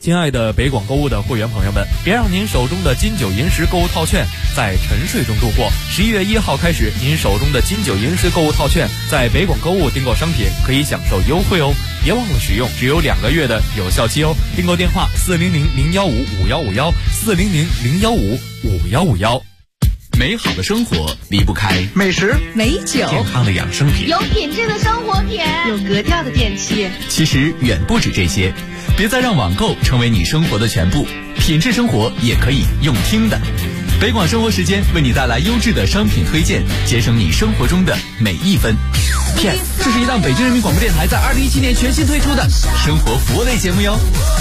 亲爱的北广购物的会员朋友们，别让您手中的金九银十购物套券在沉睡中度过。11月1号开始，您手中的金九银十购物套券在北广购物订购商品可以享受优惠哦，别忘了使用，只有2个月的有效期哦。订购电话400-015-5151，400-015-5151。 美好的生活离不开美食、 美酒、 健康的养生品， 有品质的生活品， 有格调的电器。 其实远不止这些，别再让网购成为你生活的全部，品质生活也可以用听的。北广生活时间为你带来优质的商品推荐，节省你生活中的每一分。Yes， 这是一档北京人民广播电台在2017年全新推出的生活服务类节目哟。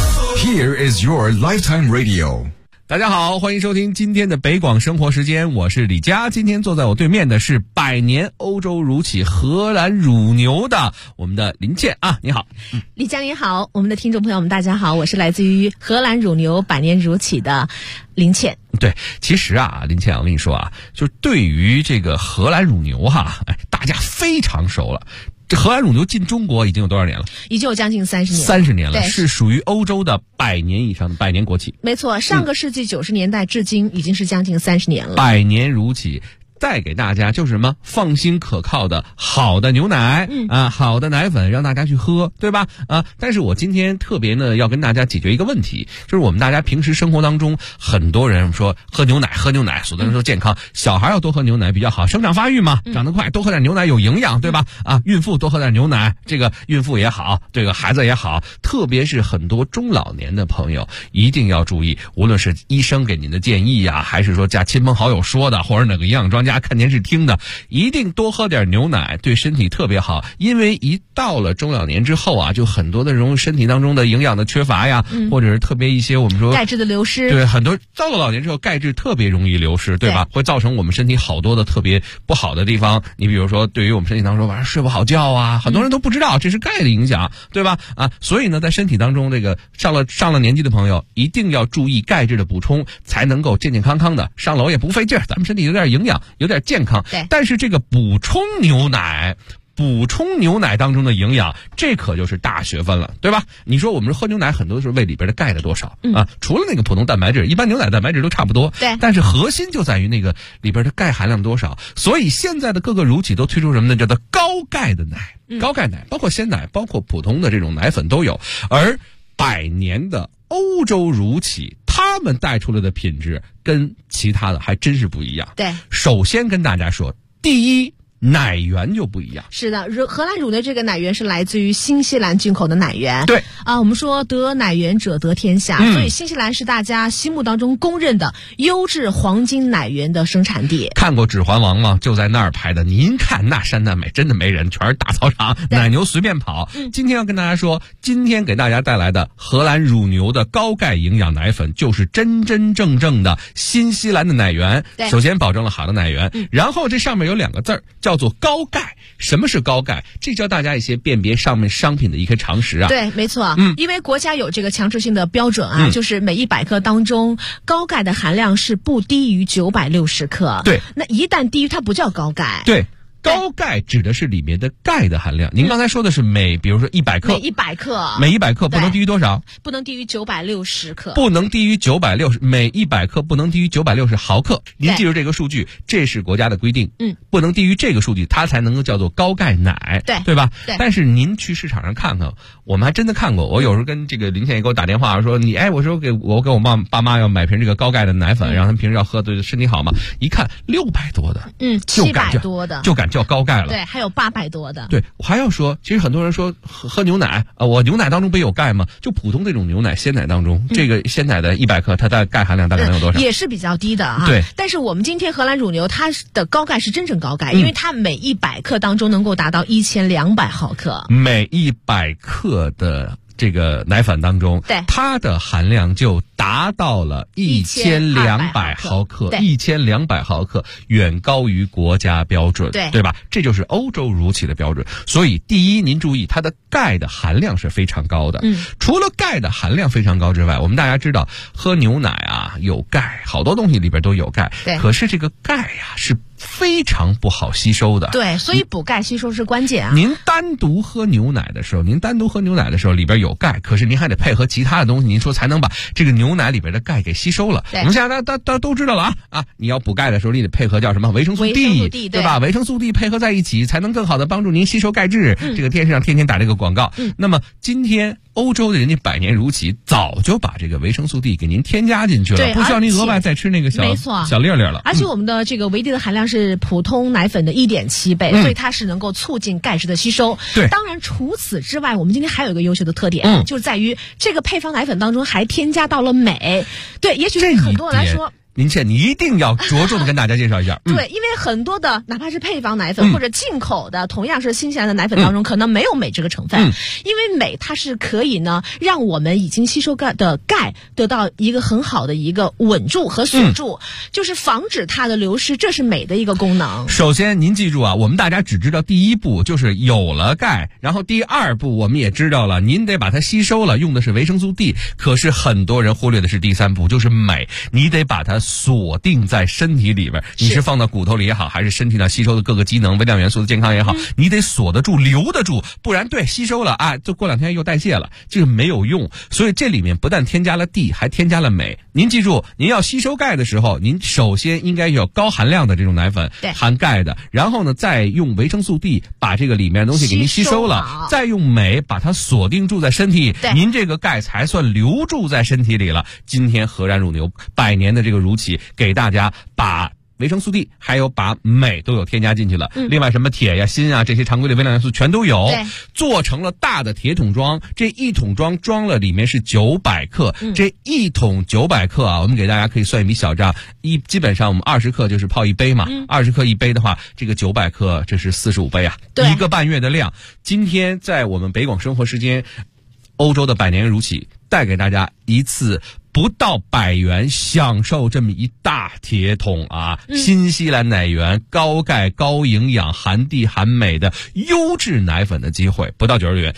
Here is your lifetime radio。 大家好，欢迎收听今天的北广生活时间，我是李佳。今天坐在我对面的是百年欧洲乳企荷兰乳牛的我们的林倩啊，你好。 李佳你好，我们的听众朋友们大家好，我是来自于荷兰乳牛百年乳企的林倩。对， 其实啊，林倩，我跟你说啊，就对于这个荷兰乳牛哈，大家非常熟了。这荷兰乳牛进中国已经有多少年了？ 已经有将近30年。 30年了，是属于欧洲的100年以上的百年国企。 没错，上个世纪90年代至今已经是将近30年了。 百年乳企带给大家就是什么放心可靠的好的牛奶好的奶粉让大家去喝，对吧？但是我今天特别呢要跟大家解决一个问题，就是我们大家平时生活当中很多人说喝牛奶，所有的人说健康，小孩要多喝牛奶比较好，生长发育嘛，长得快，多喝点牛奶有营养，对吧？孕妇多喝点牛奶，这个孕妇也好，这个孩子也好，特别是很多中老年的朋友一定要注意，无论是医生给您的建议啊，还是说家亲朋好友说的，或者哪个营养专家看电视听的，一定多喝点牛奶，对身体特别好。因为一到了中老年之后啊，就很多的这种身体当中的营养的缺乏呀，或者是特别一些我们说钙质的流失， 对，很多到了老年之后钙质特别容易流失，对吧？会造成我们身体好多的特别不好的地方。你比如说对于我们身体当中晚上睡不好觉啊，很多人都不知道这是钙的影响，对吧？所以呢在身体当中这个上了年纪的朋友一定要注意钙质的补充，才能够健健康康的上楼也不费劲儿，咱们身体有点营养，有点健康。 对， 但是这个补充牛奶当中的营养，这可就是大学问了，对吧？你说我们喝牛奶很多时候喂里边的钙的多少除了那个普通蛋白质，一般牛奶蛋白质都差不多， 对， 但是核心就在于那个里边的钙含量多少。所以现在的各个乳企都推出什么呢？叫做高钙的奶，高钙奶包括鲜奶，包括普通的这种奶粉都有。而100年的欧洲乳企他们带出来的品质跟其他的还真是不一样。 对， 首先跟大家说，第一，奶源就不一样。 是的，荷兰乳的这个奶源是来自于新西兰进口的奶源。 对我们说得奶源者得天下，所以新西兰是大家心目当中公认的优质黄金奶源的生产地。 看过《指环王》吗？就在那儿拍的。您看那山那美，真的没人，全是大操场，奶牛随便跑。今天要跟大家说，今天给大家带来的荷兰乳牛的高钙营养奶粉，就是真真正正的新西兰的奶源。首先保证了好的奶源，然后这上面有2个字儿叫做高钙。什么是高钙？这教大家一些辨别上面商品的一个常识啊。 对，没错。因为国家有这个强制性的标准就是每100克当中高钙的含量是不低于960克。 对， 那一旦低于它不叫高钙。 对，高钙指的是里面的钙的含量。您刚才说的是比如说100克，每100克不能低于多少？ 不能低于960克。 不能低于960，每100克不能低于960毫克。您记住这个数据，这是国家的规定。不能低于这个数据，它才能够叫做高钙奶，对吧？ 对。 但是您去市场上看看，我们还真的看过。我有时候跟这个林倩也给我打电话说，我说给我爸妈要买瓶这个高钙的奶粉，让他们平时要喝，对身体好嘛。一看600多的 ，700多的就敢叫高钙了。 对，还有800多的。 对，我还要说，其实很多人说喝牛奶我牛奶当中不有钙吗？就普通这种牛奶鲜奶当中，这个鲜奶的100克它的钙含量大概能有多少？ 也是比较低的对， 但是我们今天荷兰乳牛它的高钙是真正高钙，因为它每100克当中能够达到1200毫克。 每100克的这个奶粉当中， 对， 它的含量就达达到了1200毫克，1200毫克远高于国家标准，对吧？这就是欧洲乳企的标准。所以第一，您注意它的钙的含量是非常高的。除了钙的含量非常高之外，我们大家知道喝牛奶啊有钙，好多东西里边都有钙，可是这个钙呀是非常不好吸收的。 对，所以补钙吸收是关键啊。 您单独喝牛奶的时候里边有钙，可是您还得配合其他的东西，您说才能把这个牛奶里边的钙给吸收了。我们现在大家都知道了啊，你要补钙的时候，你得配合叫什么维生素 D， 对吧？维生素 D 配合在一起，才能更好的帮助您吸收钙质。这个电视上天天打这个广告。那么今天欧洲的人家百年乳企早就把这个维生素 D 给您添加进去了，不需要您额外再吃那个小粒粒了。 而且我们的这个维 D 的含量是普通奶粉的1.7倍，所以它是能够促进钙质的吸收。 对， 当然除此之外，我们今天还有一个优秀的特点，就是在于这个配方奶粉当中还添加到了镁。对，也许对很多人来说。 您一定要着重的跟大家介绍一下。 对，因为很多的哪怕是配方奶粉或者进口的同样是新西兰的奶粉当中，可能没有镁这个成分。因为镁它是可以呢让我们已经吸收的钙得到一个很好的一个稳住和锁住，就是防止它的流失，这是镁的一个功能。 首先您记住啊，我们大家只知道第一步就是有了钙，然后第二步我们也知道了您得把它吸收了，用的是维生素 D， 可是很多人忽略的是第三步，就是镁，你得把它锁定在身体里边，你是放到骨头里也好，还是身体上吸收的各个机能微量元素的健康也好，你得锁得住留得住，不然吸收了啊，就过2天又代谢了，这个没有用。所以这里面不但添加了 D， 还添加了镁。您记住，您要吸收钙的时候，您首先应该有高含量的这种奶粉含钙的，然后呢再用维生素 D 把这个里面的东西给您吸收了，再用镁把它锁定住在身体，您这个钙才算留住在身体里了。今天和然乳牛100年的这个乳企给大家把维生素 D 还有把镁都有添加进去了，另外什么铁呀、锌啊这些常规的微量元素全都有，做成了大的铁桶装，这一桶装装了里面是900克，这一桶900克啊，我们给大家可以算一笔小账，基本上我们20克就是泡一杯嘛，20克一杯的话，这个900克这是45杯啊，1个半月的量。今天在我们北广生活时间欧洲的100年乳企带给大家一次不到100元享受这么一大铁桶啊，新西兰奶源高钙高营养含 D 含镁的优质奶粉的机会，不到90元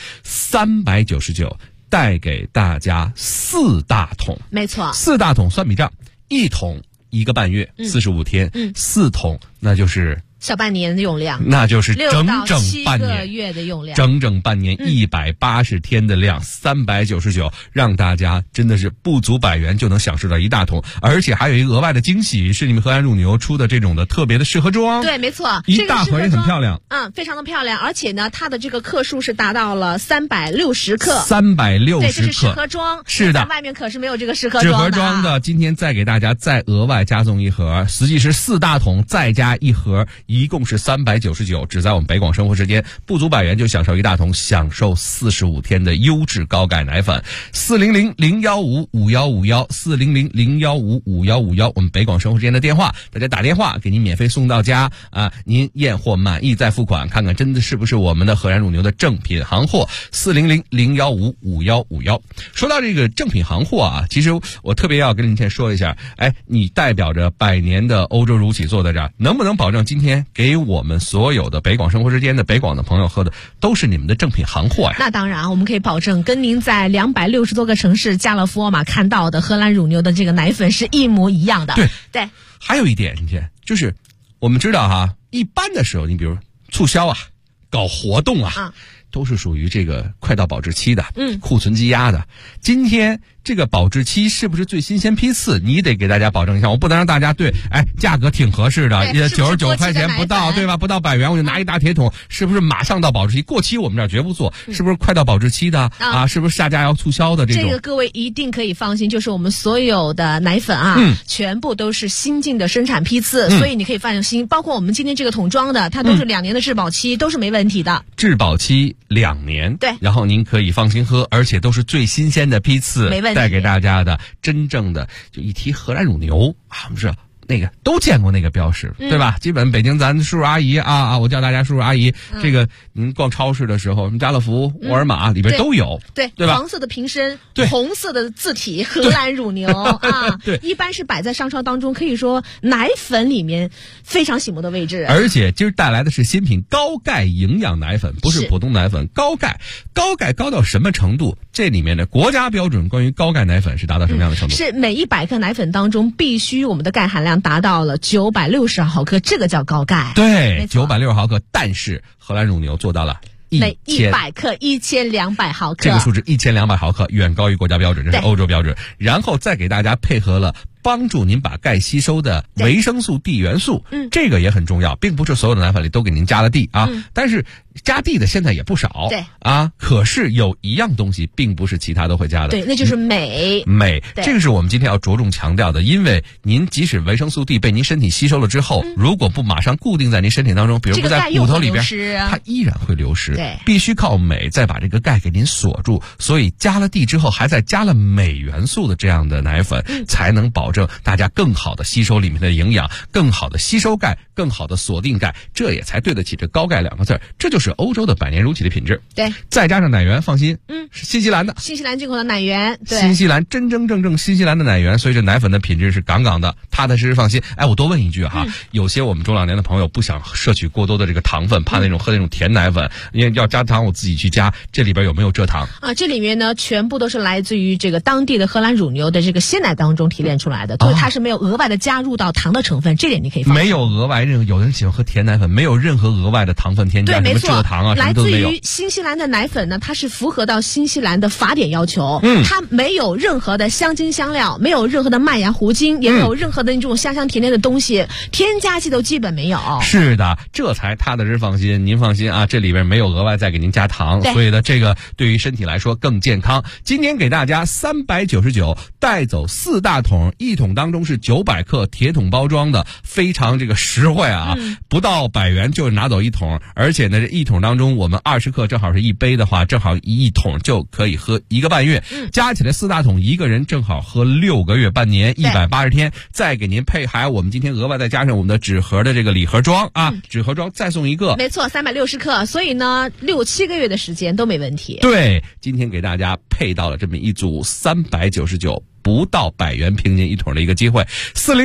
，399带给大家4大桶。没错，4大桶算笔账，一桶1个半月，45天，4桶那就是小半年的用量， 那就是整整半年， 6到7个月的用量， 整整半年180天的量，399，让大家真的是不足100元就能享受到一大桶，而且还有一个额外的惊喜，是你们和然乳牛出的这种的特别的试喝装。 对，没错， 一大盒也很漂亮， 非常的漂亮，而且呢，它的这个克数是达到了360克 ，360克， 对，这是试喝装， 是的， 外面可是没有这个试喝装的。 试喝装的，今天再给大家再额外加送一盒，实际是4大桶再加一盒。一共是399，只在我们北广生活时间不足100元就享受一大桶，享受45天的优质高钙奶粉。400-015-5151，400-015-5151，我们北广生活时间的电话，大家打电话给您免费送到家啊！您验货满意再付款，看看真的是不是我们的和然乳牛的正品行货。400-015-5151。说到这个正品行货啊，其实我特别要跟您先说一下，你代表着100年的欧洲乳企坐在这儿，能不能保证今天给我们所有的北广生活时间的北广的朋友喝的都是你们的正品行货呀？ 那当然，我们可以保证跟您在260多个城市家乐福、沃尔玛看到的荷兰乳牛的这个奶粉是一模一样的。对， 还有一点，今天就是我们知道哈，一般的时候，你比如促销啊，搞活动啊，都是属于这个快到保质期的，库存积压的。今天这个保质期是不是最新鲜批次？你得给大家保证一下，我不能让大家价格挺合适的，99块钱不到，对吧？不到100元我就拿一大铁桶，是不是马上到保质期？过期我们这儿绝不做，是不是快到保质期的啊？是不是下架要促销的这种？ 这个各位一定可以放心，就是我们所有的奶粉啊，全部都是新进的生产批次，所以你可以放心。包括我们今天这个桶装的，它都是2年的质保期，都是没问题的。 质保期2年，对，然后您可以放心喝，而且都是最新鲜的批次， 没问题。 带给大家的真正的，就一提荷兰乳牛啊，我们是那个都见过那个标识，对吧？基本北京咱叔叔阿姨啊，我叫大家叔叔阿姨。这个您逛超市的时候，家乐福、沃尔玛里边都有， 对吧？ 黄色的瓶身， 对， 红色的字体，荷兰乳牛啊， 对， 一般是摆在商超当中，可以说奶粉里面非常醒目的位置。 而且今儿带来的是新品高钙营养奶粉，不是普通奶粉，高钙高到什么程度？这里面的国家标准关于高钙奶粉是达到什么样的程度？ 是每100克奶粉当中必须我们的钙含量达到了960毫克，这个叫高钙。 对，960毫克，但是荷兰乳牛做到了每100克1200毫克， 这个数值1200毫克远高于国家标准，这是欧洲标准。然后再给大家配合了帮助您把钙吸收的维生素 D 元素，这个也很重要，并不是所有的奶粉里都给您加了 D 啊，但是加 D 的现在也不少， 对啊，可是有一样东西并不是其他都会加的， 对，那就是镁， 这个是我们今天要着重强调的，因为您即使维生素 D 被您身体吸收了之后，如果不马上固定在您身体当中，比如不在骨头里边，它依然会流失， 对， 必须靠镁再把这个钙给您锁住，所以加了 D 之后，还再加了镁元素的这样的奶粉，才能保证大家更好的吸收里面的营养，更好的吸收钙，更好的锁定钙，这也才对得起这高钙2个字，这就是欧洲的百年如期的品质。 对， 再加上奶源，放心，是新西兰的， 新西兰进口的奶源，对， 新西兰真正新西兰的奶源，所以这奶粉的品质是杠杠的，踏踏实实放心。哎，我多问一句哈，有些我们中老年的朋友不想摄取过多的这个糖分，怕喝那种甜奶粉，因为要加糖我自己去加，这里边有没有蔗糖啊？这里面呢全部都是来自于这个当地的荷兰乳牛的这个鲜奶当中提炼出来的，所以它是没有额外的加入到糖的成分，这点你可以放心。 没有额外有的人喜欢喝甜奶粉，没有任何额外的糖分添加，什么蔗糖啊，什么都没有。 来自于新西兰的奶粉呢，它是符合到新西兰的法典要求，它没有任何的香精香料，没有任何的麦芽糊精，也没有任何的那种香香甜甜的东西，添加剂都基本没有。 是的，这才踏踏实实放心。您放心啊，这里边没有额外再给您加糖，所以呢，这个对于身体来说更健康。今天给大家399带走4大桶，1桶当中是900克铁桶包装的，非常这个实惠啊，不到100元就拿走1桶，而且呢，这1桶当中我们20克正好是1杯的话，正好1桶就可以喝1个半月，加起来4大桶，一个人正好喝6个月半年，180天，再给您配还有我们今天额外再加上我们的纸盒的这个礼盒装啊，纸盒装再送一个， 没错，360克，所以呢6-7个月的时间都没问题。 对，今天给大家配到了这么一组399。不到100元平您1桶的一个机会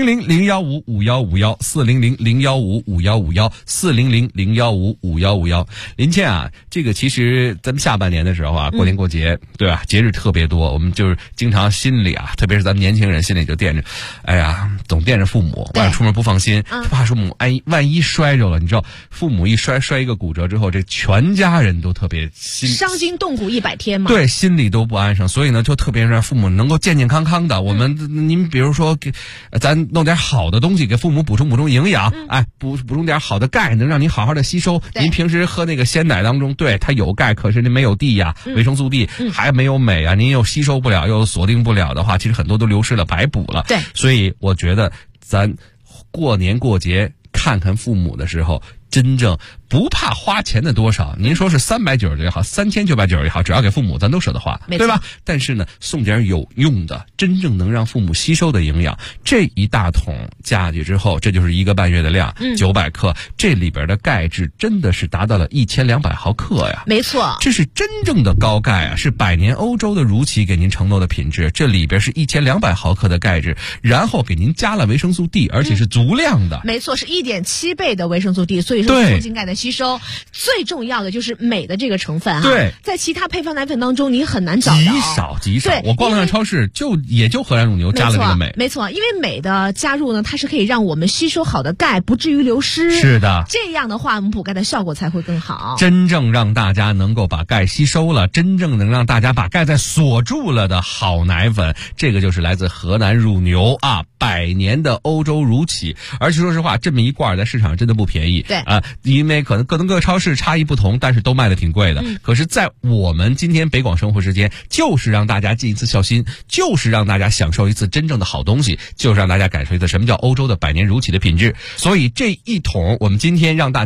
，400-015-5151，400-015-5151，400-015-5151。林倩啊，这个其实咱们下半年的时候啊，过年过节，对吧？节日特别多，我们就是经常心里啊，特别是咱们年轻人心里就惦着，哎呀，总惦着父母，晚上出门不放心，就怕父母万一摔着了，你知道，父母一摔一个骨折之后，这全家人都特别伤筋动骨100天嘛， 对，心里都不安生，所以呢，就特别让父母能够健健康康的。我们您比如说给咱弄点好的东西给父母补充营养，补充点好的钙，能让您好好的吸收。您平时喝那个鲜奶当中，对它有钙，可是您没有 D 呀，维生素 D，还没有镁啊，您又吸收不了，又锁定不了的话，其实很多都流失了，白补了。 对， 所以我觉得咱过年过节看看父母的时候，真正不怕花钱的多少，您说是390也好，3990也好，只要给父母咱都舍得花，对吧？但是呢，送点有用的，真正能让父母吸收的营养，这1大桶加下去之后，这就是1个半月的量，900克，这里边的钙质真的是达到了1200毫克呀， 没错， 这是真正的高钙啊，是百年欧洲的如期给您承诺的品质，这里边是1200毫克的钙质，然后给您加了维生素 D， 而且是足量的， 没错，是1.7倍的维生素 D， 所以说促进钙的吸收。最重要的就是镁的这个成分对， 在其他配方奶粉当中你很难找到， 极少。我逛了超市，也就荷兰乳牛加了这个镁， 没错，因为镁的加入呢，它是可以让我们吸收好的钙不至于流失。 是的， 这样的话，我们补钙的效果才会更好。 真正让大家能够把钙吸收了，真正能让大家把钙再锁住了的好奶粉，这个就是来自荷兰乳牛啊，100年的欧洲乳企。而且说实话，这么一罐在市场上真的不便宜。 对啊，因为可能各个超市差异不同，但是都卖的挺贵的。可是在我们今天北广生活时间，就是让大家尽一次孝心，就是让大家享受一次真正的好东西，就是让大家感受一次什么叫欧洲的100年如企的品质。所以这1桶我们今天让大家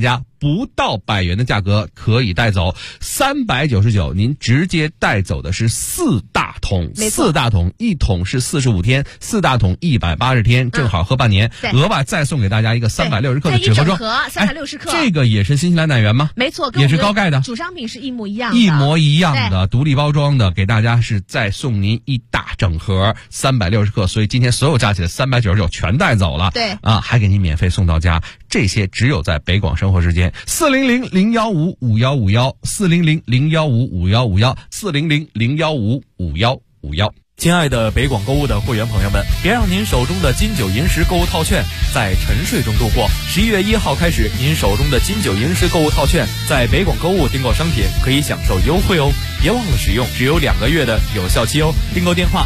不到100元的价格可以带走，399您直接带走的是4大桶，4大桶，1桶是45天，4大桶180天，正好喝半年。额外再送给大家一个360克的纸盒装 ，360克， 这个也是新西兰奶源吗？ 没错， 也是高钙的， 主商品是一模一样的， 一模一样的，独立包装的，给大家是再送您一大整盒360克，所以今天所有加起来399全带走了。 对啊，还给您免费送到家，这些只有在北广生活时间，400-015-5151，400-015-5151，400-015-5151。 亲爱的北广购物的会员朋友们，别让您手中的金九银十购物套券在沉睡中度过。11月1号开始，您手中的金九银十购物套券在北广购物订购商品可以享受优惠哦，别忘了使用，只有2个月的有效期哦。订购电话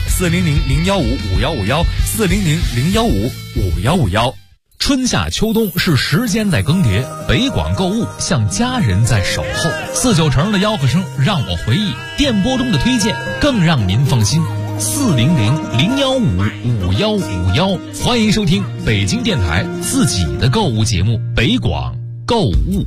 400-015-5151，400-015-5151。 春夏秋冬是时间在更迭，北广购物像家人在守候。49成的吆喝声让我回忆，电波中的推荐更让您放心。400-015-5151，欢迎收听北京电台自己的购物节目《北广购物》。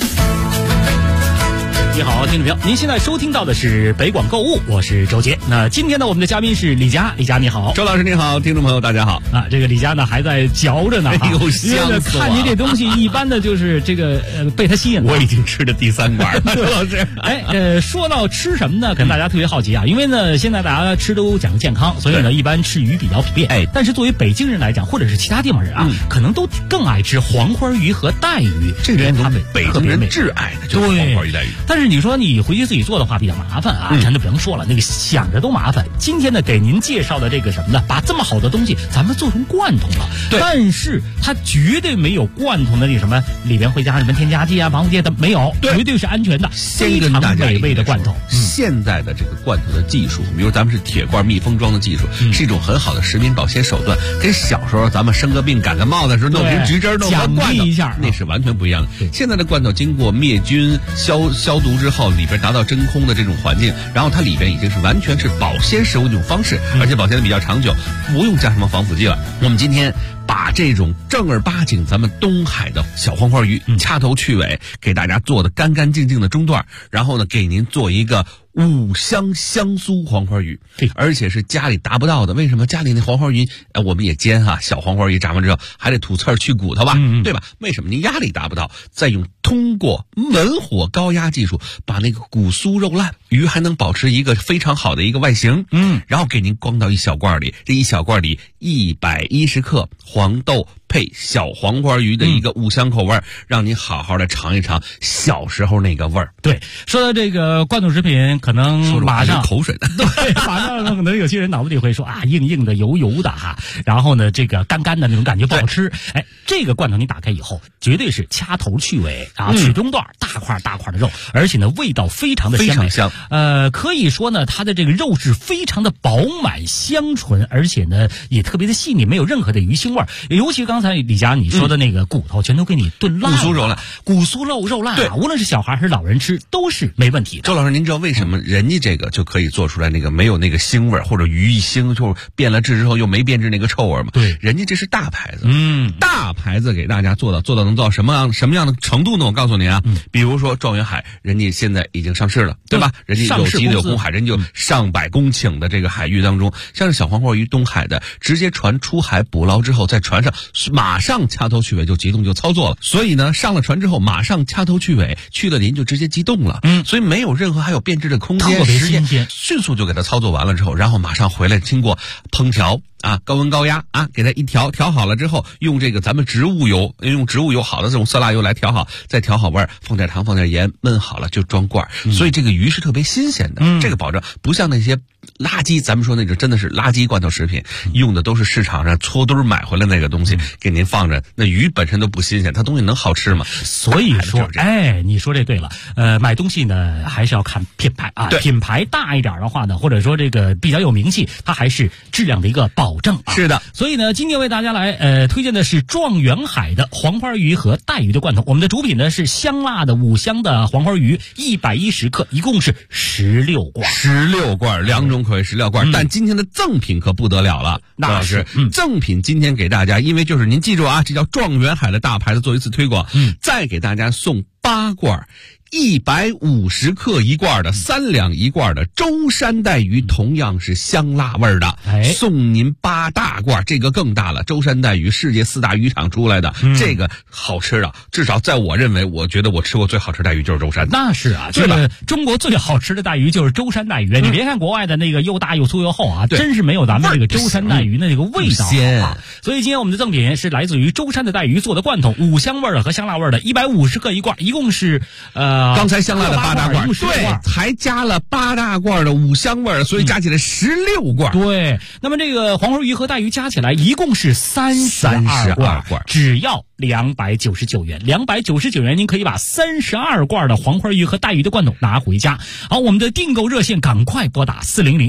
你好，听众朋友，您现在收听到的是北广购物，我是周杰。那今天呢，我们的嘉宾是李佳，李佳你好。 周老师你好，听众朋友大家好。 啊，这个李佳呢还在嚼着呢， 哎呦，香死我了！ 看你这东西，一般的就是这个被他吸引了。 我已经吃了第3管了，周老师。 说到吃什么呢，可能大家特别好奇啊，因为呢现在大家吃都讲究健康，所以呢一般吃鱼比较普遍。但是作为北京人来讲，或者是其他地方人啊，可能都更爱吃黄花鱼和带鱼， 这个他们北京人挚爱的就是黄花鱼带鱼。 但是你说你回去自己做的话比较麻烦啊，咱就不用说了，那个想着都麻烦。今天呢给您介绍的这个什么呢，把这么好的东西咱们做成罐头了，但是它绝对没有罐头的那什么里边会加什么添加剂啊、防腐剂的，没有，绝对是安全的，非常美味的罐头。 现在的这个罐头的技术，比如咱们是铁罐密封装的技术，是一种很好的食品保鲜手段，跟小时候咱们生个病感个冒的时候弄瓶橘汁弄个罐头一下， 那是完全不一样的。现在的罐头经过灭菌消毒之后，里边达到真空的这种环境，然后它里边已经是完全是保鲜食物的一种方式，而且保鲜的比较长久，不用加什么防腐剂了。我们今天把这种正儿八经咱们东海的小黄花鱼掐头去尾，给大家做的干干净净的中段，然后呢给您做一个五香香酥黄花鱼，而且是家里达不到的。为什么家里那黄花鱼我们也煎哈，小黄花鱼炸完之后还得吐刺儿去骨头吧，对吧？为什么您压力达不到？再通过文火高压技术把那个骨酥肉烂，鱼还能保持一个非常好的一个外形，然后给您装到一小罐里，这一小罐里110克黄豆配小黄花鱼的一个五香口味，让您好好的尝一尝小时候那个味儿。 对，说到这个罐头食品，可能马上口水的， 对，马上可能有些人脑子里会说啊，硬硬的、油油的哈，然后呢，这个干干的那种感觉不好吃。这个罐头你打开以后，绝对是掐头去尾啊，取中段，大块大块的肉，而且呢，味道非常的鲜美， 非常香。 可以说呢，它的这个肉是非常的饱满香醇，而且呢，也特别的细腻，没有任何的鱼腥味儿。尤其刚才李佳你说的那个骨头，全都给你炖烂了，骨酥肉烂啊，无论是小孩还是老人吃都是没问题的。 周老师，您知道为什么人家这个就可以做出来那个没有那个腥味，或者鱼一腥就变了质之后又没变质那个臭味吗？ 对， 人家这是大牌子，大牌子给大家做到能做到什么样的程度呢？我告诉您啊，比如说状元海，人家现在已经上市了，对吧？人家有机的有公海，人家有上百公顷的这个海域当中，像是小黄花鱼东海的，直接船出海捕捞之后，在船上马上掐头去尾就急冻就操作了，所以呢，上了船之后马上掐头去尾，去了您就直接急冻了，所以没有任何还有变质的空间，时间迅速就给它操作完了之后，然后马上回来经过烹调啊，高温高压啊，给它一调好了之后，用这个咱们植物油好的这种色拉油来调好，再调好味儿，放点糖放点盐，焖好了就装罐，所以这个鱼是特别新鲜的，这个保证不像那些垃圾，咱们说那种真的是垃圾罐头食品，用的都是市场上搓堆买回来那个东西，给您放着，那鱼本身都不新鲜，它东西能好吃吗？ 所以说，你说这对了，买东西呢还是要看品牌啊，品牌大一点的话呢，或者说这个比较有名气，它还是质量的一个保证啊。 是的， 所以呢，今天为大家来推荐的是状元海的黄花鱼和带鱼的罐头。我们的主品呢是香辣的五香的黄花鱼，110克，一共是16罐，2种种口味食料罐，但今天的赠品可不得了了， 那是赠品今天给大家，因为就是您记住啊，这叫状元海的大牌子做一次推广，再给大家送8罐。150克一罐的3两一罐的舟山带鱼，同样是香辣味的，送您8大罐，这个更大了。舟山带鱼世界4大渔场出来的，这个好吃啊！至少在我认为，我觉得我吃过最好吃的带鱼就是舟山。 那是啊，这个中国最好吃的带鱼就是舟山带鱼。你别看国外的那个又大又粗又厚啊，真是没有咱们这个舟山带鱼的这个味道好。所以今天我们的赠品是来自于舟山的带鱼做的罐头，5香味的和香辣味的，150克一罐，一共是刚才香辣的8大罐，对，还加了8大罐的5香味的，所以加起来16罐。 对，那么这个黄花鱼和带鱼加起来一共是32罐，只要299元，299元您可以把32罐的黄花鱼和带鱼的罐头拿回家。好，我们的订购热线赶快拨打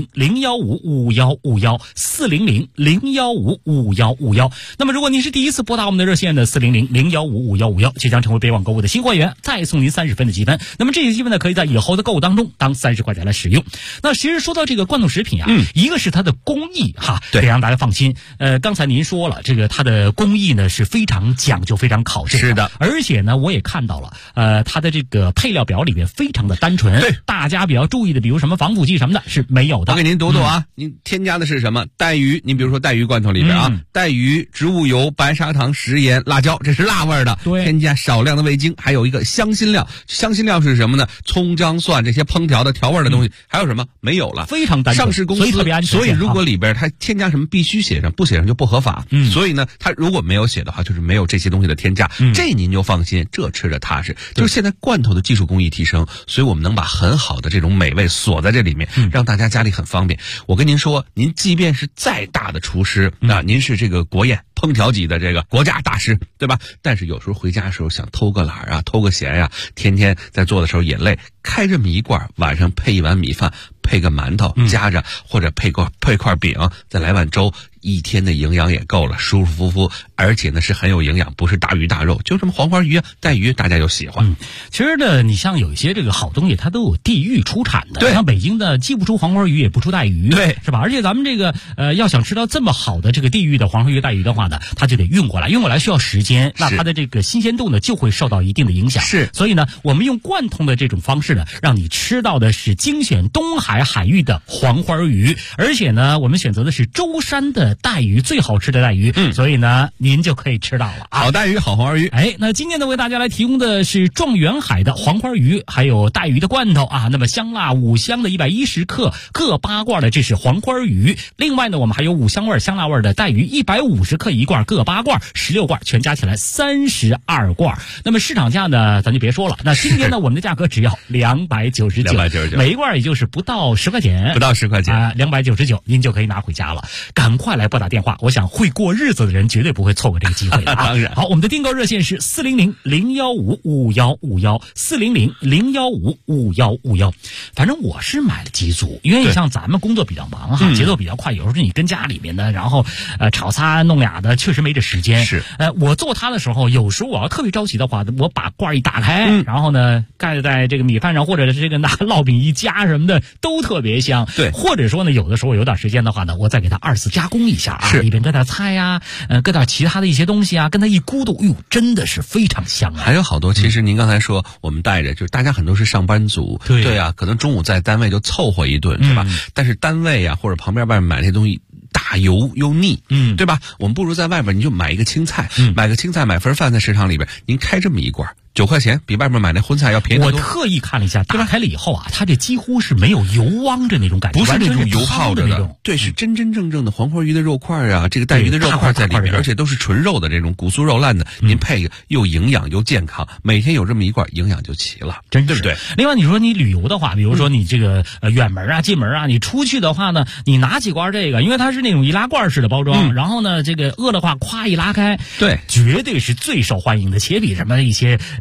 400-015-5151，400-015-5151。那么如果您是第一次拨打我们的热线的400-015-5151，就将成为北网购物的新会员，再送您30分的积分。那么这些积分呢，可以在以后的购物当中当30块钱来使用。那其实说到这个罐头食品啊，一个是它的工艺哈，得让大家放心。刚才您说了，这个它的工艺呢是非常讲究、非常考究的。 是的， 而且呢，我也看到了，它的这个配料表里面非常的单纯。 对， 大家比较注意的，比如什么防腐剂什么的是没有的。 我给您读读啊，您添加的是什么？带鱼，您比如说带鱼罐头里边啊，带鱼、植物油、白砂糖、食盐、辣椒，这是辣味的。 对， 添加少量的味精，还有一个香辛料。香辛料是什么呢？葱姜蒜这些烹调的调味的东西，还有什么？没有了， 非常单纯。 上市公司所以特别安全。 所以如果里边它添加什么必须写上，不写上就不合法。所以呢，它如果没有写的话，就是没有这些东西的添加。这您就放心，这吃着踏实。就是现在罐头的技术工艺提升，所以我们能把很好的这种美味锁在这里面，让大家家里很方便。我跟您说，您即便是再大的厨师啊，您是这个国宴烹调级的这个国家大师，对吧？但是有时候回家的时候想偷个懒啊，偷个闲呀，天天在做的时候也累，开这么一罐，晚上配一碗米饭，配个馒头夹着，或者配块饼，再来碗粥，一天的营养也够了，舒舒服服，而且呢是很有营养，不是大鱼大肉，就这么黄花鱼啊、带鱼，大家就喜欢。 其实呢，你像有一些这个好东西，它都有地域出产的。 对， 像北京的既不出黄花鱼，也不出带鱼， 对， 是吧？而且咱们这个要想吃到这么好的这个地域的黄花鱼、带鱼的话呢，它就得运过来，运过来需要时间，那它的这个新鲜度呢就会受到一定的影响。 是， 所以呢，我们用贯通的这种方式呢，让你吃到的是精选东海海域的黄花鱼，而且呢，我们选择的是舟山的带鱼，最好吃的带鱼，所以呢，您就可以吃到了啊。 好带鱼，好黄花鱼。 那今天呢，为大家来提供的是状元海的黄花鱼，还有带鱼的罐头啊。那么香辣5香的110克，各8罐的，这是黄花鱼。另外呢，我们还有5香味、香辣味的带鱼，150克一罐，各8罐，16罐，全加起来32罐。那么市场价呢，咱就别说了。那今天呢，我们的价格只要299，每一罐也就是不到10块钱， 不到10块钱啊，299，您就可以拿回家了。赶快来拨打电话，我想会过日子的人绝对不会错过这个机会的啊。 当然， 好，我们的订购热线是400-015-5151，400-015-5151。反正我是买了几组，因为你像咱们工作比较忙哈，节奏比较快，有时候你跟家里面的，然后炒仨弄俩的，确实没这时间。 是， 我做它的时候，有时候我要特别着急的话，我把罐一打开，然后呢盖在这个米饭上，或者是这个拿烙饼一夹什么的，都特别香。 对， 或者说呢，有的时候有点时间的话呢，我再给它2次加工一下啊， 是里边搁点菜呀，搁点其他的一些东西啊，跟它一咕嘟，哟，真的是非常香啊。 还有好多，其实您刚才说我们带着，就是大家很多是上班族，对啊，可能中午在单位就凑合一顿，是吧？但是单位啊或者旁边外面买那些东西大油又腻，对吧？我们不如在外边，你就买一个青菜，买个青菜，买份饭在市场里边，您开这么一罐，9块钱，比外面买那荤菜要便宜得多。 我特意看了一下，打开了以后啊，它这几乎是没有油汪着那种感觉， 不是那种油泡着的那种， 对，是真真正正的黄花鱼的肉块啊，这个带鱼的肉块在里面，而且都是纯肉的这种骨酥肉烂的，您配个又营养又健康，每天有这么一罐，营养就齐了， 真对不对？ 另外，你说你旅游的话，比如说你这个远门啊、近门啊，你出去的话呢，你拿几罐这个，因为它是那种易拉罐式的包装，然后呢，这个饿的话，咵一拉开， 对， 绝对是最受欢迎的，且比什么一些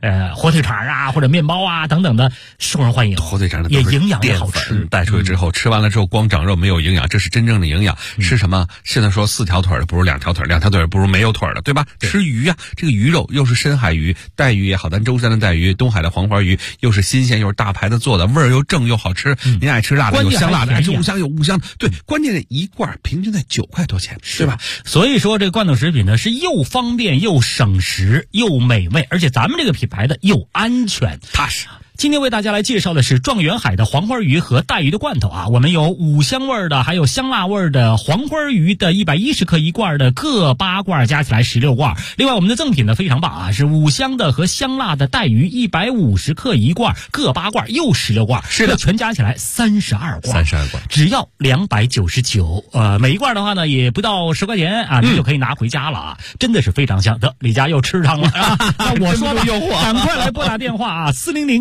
火腿肠啊或者面包啊等等的受人欢迎， 火腿肠的也营养也好吃， 带出去之后吃完了之后光长肉没有营养，这是真正的营养。吃什么？现在说4条腿的不如2条腿，2条腿不如没有腿的，对吧？吃鱼啊，这个鱼肉又是深海鱼，带鱼也好，咱舟山的带鱼，东海的黄花鱼，又是新鲜又是大牌子做的，味儿又正又好吃。您爱吃辣的有香辣的，爱吃五香有五香的，对，关键是一罐平均在9块多钱，对吧？ 所以说这个罐头食品呢是又方便又省时又美味，而且咱们这个品牌的又安全踏实。 今天为大家来介绍的是状元海的黄花鱼和带鱼的罐头啊，我们有五香味的，还有香辣味的黄花鱼的110克一罐的各8罐，加起来16罐。另外我们的赠品呢非常棒啊，是五香的和香辣的带鱼150克一罐，各8罐又16罐， 是的， 全加起来32罐，只要299。每一罐的话呢也不到10块钱啊，你就可以拿回家了啊，真的是非常香。得，李家又吃上了啊。那我说吧，赶快来拨打电话啊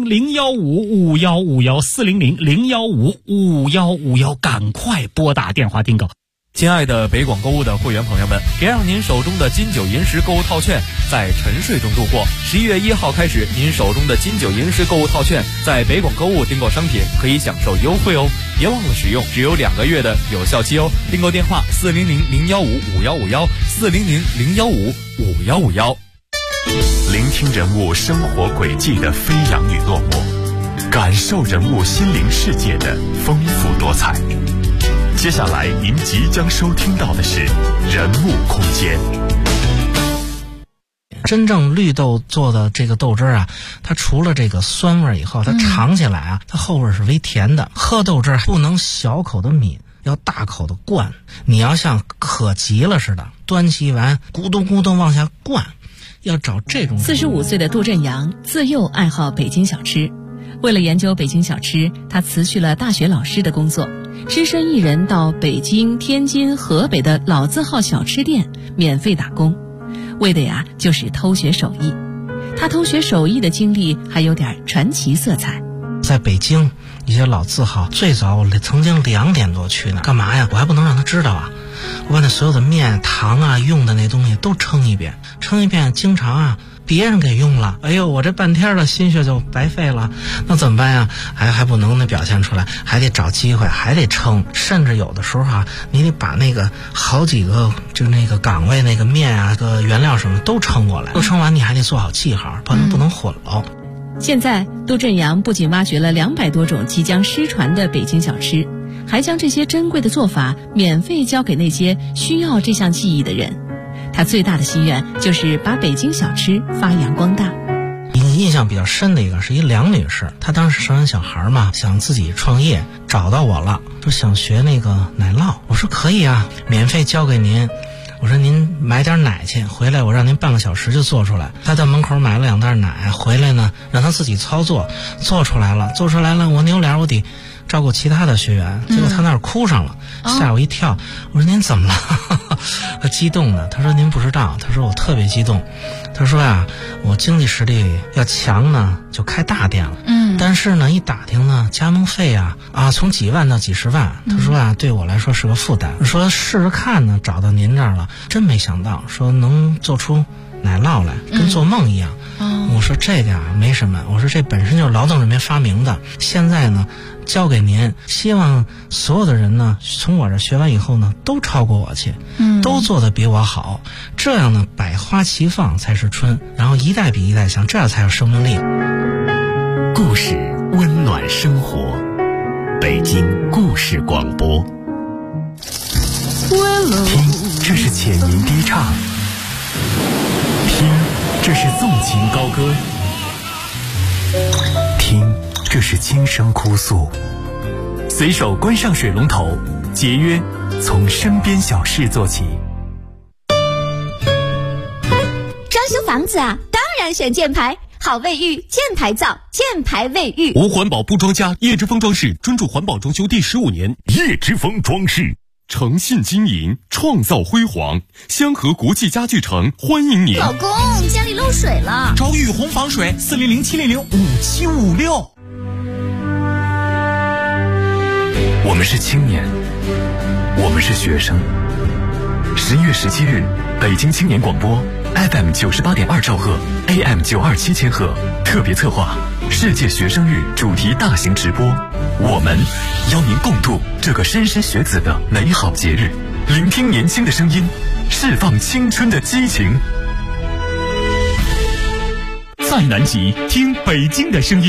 ，400-015-5151，400-015-5151，赶快拨打电话订购。 亲爱的北广购物的会员朋友们，别让您手中的金九银十购物套券在沉睡中度过。11月1号开始，您手中的金九银十购物套券在北广购物订购商品可以享受优惠哦，别忘了使用，只有2个月的有效期哦。订购电话400-015-5151，400-015-5151。 聆听人物生活轨迹的飞扬与落寞，感受人物心灵世界的丰富多彩。接下来您即将收听到的是人物空间。 真正绿豆做的这个豆汁啊，它除了这个酸味以后，它尝起来啊，它后味是微甜的。喝豆汁不能小口的抿，要大口的灌，你要像渴急了似的，端起碗咕咚咕咚往下灌。要找这种。 45岁的杜振阳自幼爱好北京小吃，为了研究北京小吃，他辞去了大学老师的工作，只身一人到北京、天津、河北的老字号小吃店免费打工，为的呀就是偷学手艺。他偷学手艺的经历还有点传奇色彩。 在北京一些老字号，最早我曾经2点多去呢，干嘛呀？我还不能让他知道啊！我把那所有的面、糖啊、用的那东西都称一遍，经常啊别人给用了，哎呦，我这半天的心血就白费了，那怎么办呀？还不能表现出来，还得找机会，还得称，甚至有的时候啊，你得把那个好几个就那个岗位那个面啊、个原料什么都称过来，都称完你还得做好记号，不能混喽。 现在杜振阳不仅挖掘了200多种即将失传的北京小吃，还将这些珍贵的做法免费教给那些需要这项技艺的人。他最大的心愿就是把北京小吃发扬光大。 印象比较深的一个是一梁女士，她当时生完小孩嘛，想自己创业，找到我了，说想学那个奶酪。我说可以啊，免费教给您。我说您买点奶去，回来我让您半个小时就做出来。他在门口买了2袋奶，回来呢让他自己操作，做出来了，我扭脸我得照顾其他的学员，结果他那儿哭上了，吓我一跳。我说您怎么了？他激动的，他说您不知道，他说我特别激动，他说呀，我经济实力要强呢就开大店了，但是呢一打听呢加盟费啊从几万到几十万，他说啊对我来说是个负担，说试试看呢，找到您这儿了，真没想到说能做出奶酪来，跟做梦一样。我说这个啊没什么，我说这本身就是劳动人民发明的，现在呢交给您，希望所有的人呢从我这学完以后呢都超过我去，都做得比我好，这样呢百花齐放才是春，然后一代比一代强，这样才有生命力。 故事温暖生活，北京故事广播。听，这是浅吟低唱，听，这是纵情高歌，听，这是轻声哭诉。随手关上水龙头，节约从身边小事做起。 装修房子啊，当然选箭牌，好卫浴，箭牌造，箭牌卫浴。 无环保不装家，叶之峰装饰专注环保装修第15年，叶之峰装饰。诚信经营，创造辉煌。香河国际家具城欢迎您。 老公，家里漏水了， 找雨虹防水，400-700-5756。 我们是青年，我们是学生。11月17日，北京青年广播 FM 98.2兆赫 ，AM 927千赫，特别策划世界学生日主题大型直播。我们邀您共度这个莘莘学子的美好节日，聆听年轻的声音，释放青春的激情。在南极，听北京的声音。